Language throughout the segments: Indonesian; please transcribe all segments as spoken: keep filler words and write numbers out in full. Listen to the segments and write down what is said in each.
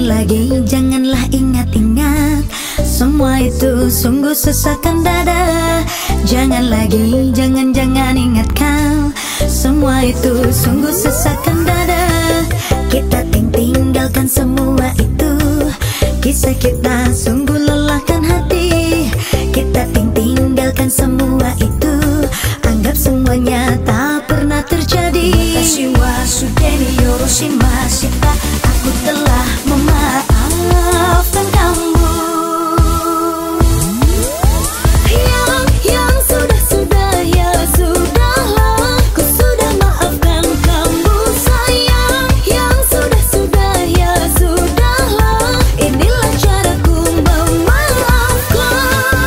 lagi, janganlah ingat-ingat. Semua itu sungguh sesakkan dada. Jangan lagi, jangan-jangan ingat kau. Semua itu sungguh sesakkan dada. Kita tinggalkan semua itu. Kisah kita sungguh lelahkan hati. Kita tinggalkan semua itu. Anggap semuanya tak pernah terjadi. Watashi wa sudeni yoroshimasu. Aku telah memaafkan kamu. Yang yang sudah sudah ya sudahlah. Ku sudah maafkan kamu sayang. Yang sudah sudah ya sudahlah. Inilah caraku memaafkan.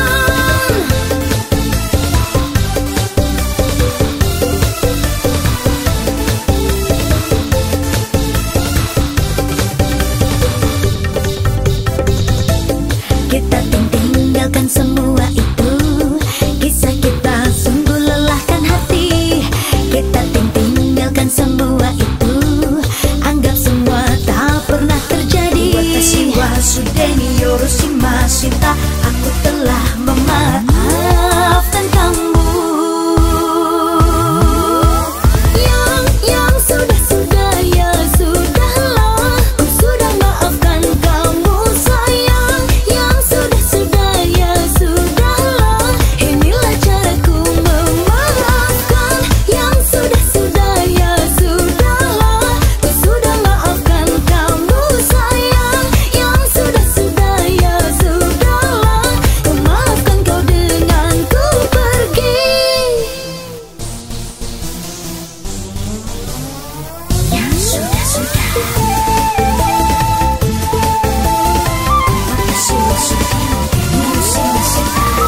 Kita tinggalkan semua itu. Kisah kita sungguh lelahkan hati. Kita tinggalkan semua itu. Anggap semua tak pernah terjadi. Watashi wa sudeni yoroshimasu. Aku telah memaafkan kamu. Yang yang sudah sudah ya sudahlah. Ku sudah maafkan kamu sayang. Yang sudah sudah ya sudahlah. Inilah caraku memaafkan. Yang sudah sudah ya sudahlah. Ku sudah maafkan kamu sayang. Yang sudah sudah ya sudahlah. Ku maafkan kau dengan ku pergi. Ya sudah sudah. Watashi wa sudeni yoroshimasu.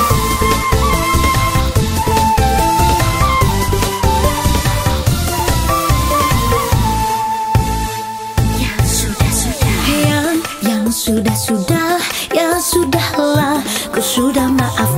Yang sudah sudah. Yang yang sudah sudah ya sudahlah. Ku sudah maaf